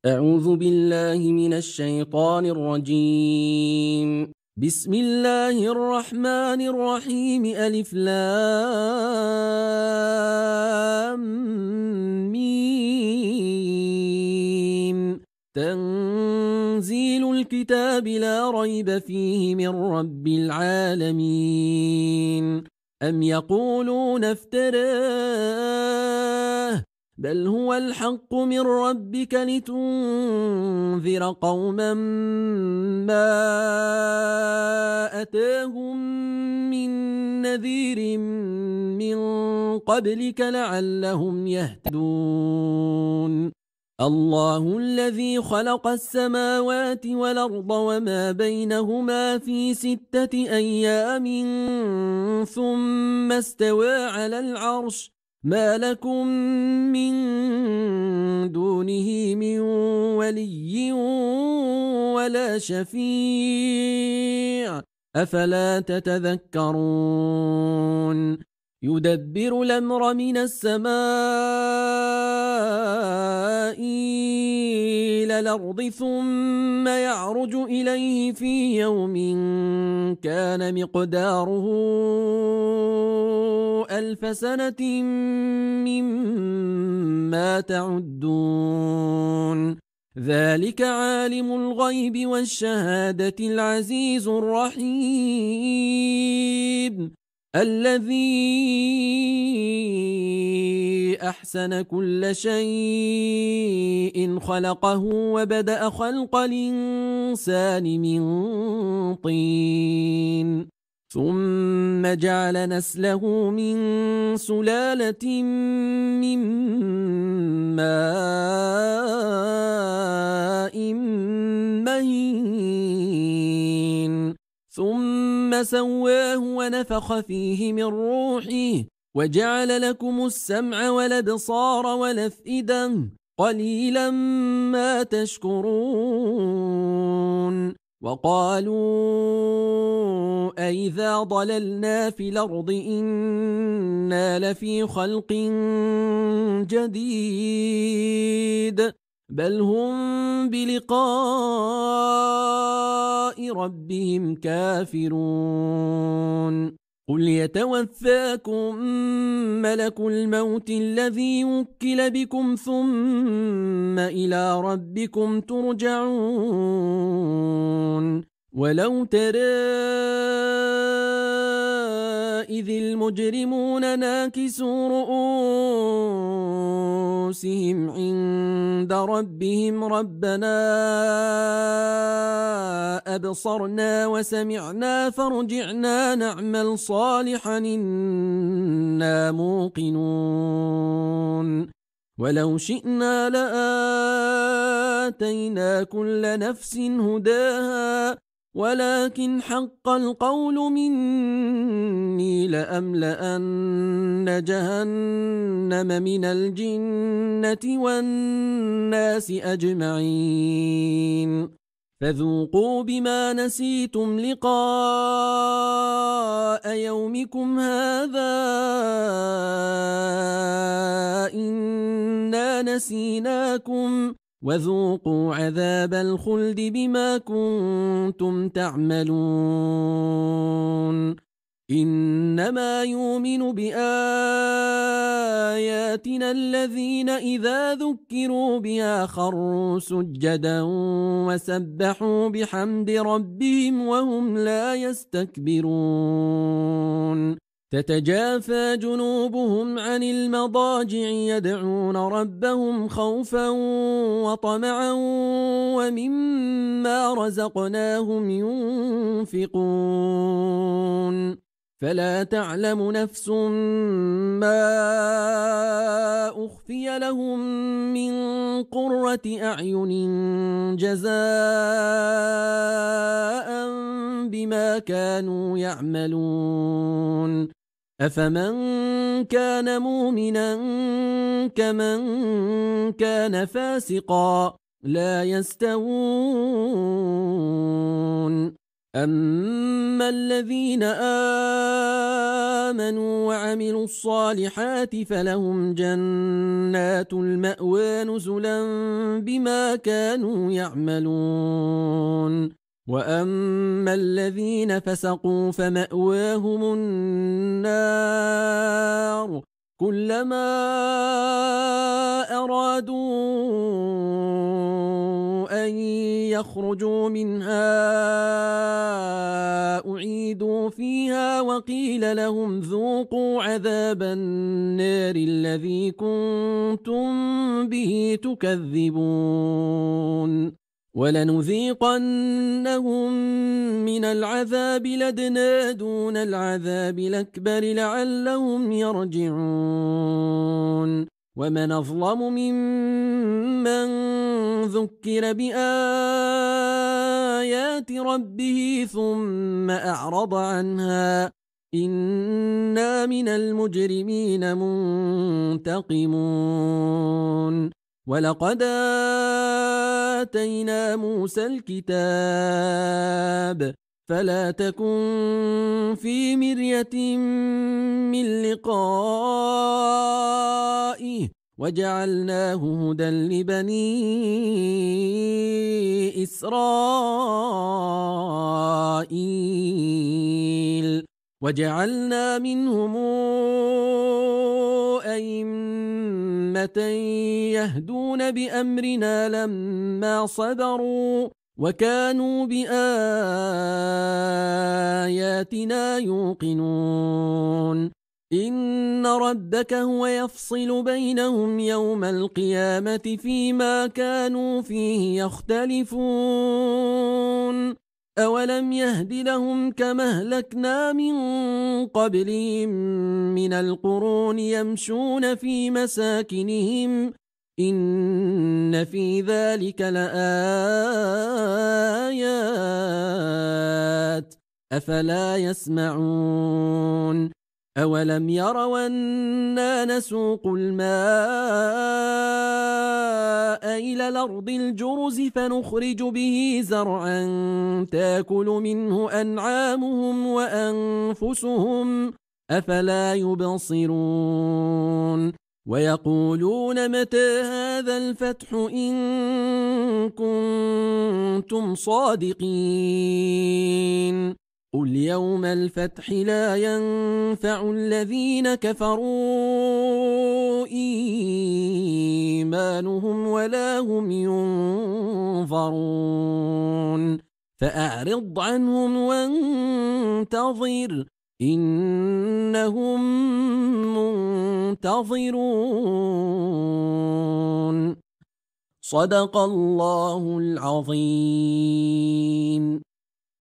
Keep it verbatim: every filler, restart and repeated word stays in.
أعوذ بالله من الشيطان الرجيم. بسم الله الرحمن الرحيم. ألف لام ميم. تنزيل الكتاب لا ريب فيه من رب العالمين. أم يقولون افتراه بل هو الحق من ربك لتنذر قوما ما أتاهم من نذير من قبلك لعلهم يهتدون. الله الذي خلق السماوات والأرض وما بينهما في ستة أيام ثم استوى على العرش ما لكم من دونه من ولي ولا شفيع أفلا تتذكرون. يدبر الأمر من السماء إلى الأرض ثم يعرج إليه في يوم كان مقداره ألف سنة مما تعدون. ذلك عالم الغيب والشهادة العزيز الرحيم الذي أحسن كل شيء خلقه وبدأ خلق الإنسان من طين ثم جعل نسله من سلالة من ماء مهين ثم سواه ونفخ فيه من روحه وجعل لكم السمع والأبصار والأفئدة قليلا ما تشكرون. وقالوا أئذا ضللنا في الأرض إنا لفي خلق جديد بل هم بلقاء ربهم كافرون. قل يتوفاكم ملك الموت الذي وكل بكم ثم إلى ربكم ترجعون. ولو ترى إذ المجرمون ناكسوا رؤوسهم عند ربهم ربنا أبصرنا وسمعنا فارجعنا نعمل صالحا إنا موقنون. ولو شئنا لآتينا كل نفس هداها ولكن حق القول مني لأملأن جهنم من الجنة والناس أجمعين. فذوقوا بما نسيتم لقاء يومكم هذا إنا نسيناكم وذوقوا عذاب الخلد بما كنتم تعملون. إنما يؤمن بآياتنا الذين إذا ذكروا بها خروا سجدا وسبحوا بحمد ربهم وهم لا يستكبرون. تتجافى جنوبهم عن المضاجع يدعون ربهم خوفا وطمعا ومما رزقناهم ينفقون. فلا تعلم نفس ما أخفي لهم من قرة أعين جزاء بما كانوا يعملون. أفمن كان مؤمنا كمن كان فاسقا لا يستوون. أما الذين آمنوا وعملوا الصالحات فلهم جنات المأوى نزلا بما كانوا يعملون وأما الذين فسقوا فمأواهم النار كلما أرادوا أن يخرجوا منها أعيدوا فيها وقيل لهم ذوقوا عذاب النار الذي كنتم به تكذبون ولنذيقنهم من العذاب الأدنى دون العذاب الأكبر لعلهم يرجعون ومن أظلم ممن ذكر بآيات ربه ثم أعرض عنها إنا من المجرمين منتقمون ولقد آتينا موسى الكتاب فلا تكن في مرية من لقائه وجعلناه هدى لبني إسرائيل وجعلنا منهم أئمة يهدون بأمرنا لما صبروا وكانوا بآياتنا يوقنون إن ربك هو يفصل بينهم يوم القيامة فيما كانوا فيه يختلفون أولم يهد لهم كما أهلكنا من قبلهم من القرون يمشون في مساكنهم إن في ذلك لآيات أفلا يسمعون أولم يروا أنا نسوق الماء إلى الأرض الجرز فنخرج به زرعا تأكل منه أنعامهم وأنفسهم أفلا يبصرون ويقولون متى هذا الفتح إن كنتم صادقين قل يوم الفتح لا ينفع الذين كفروا إيمانهم ولا هم ينظرون فأعرض عنهم وانتظر إنهم منتظرون صدق الله العظيم.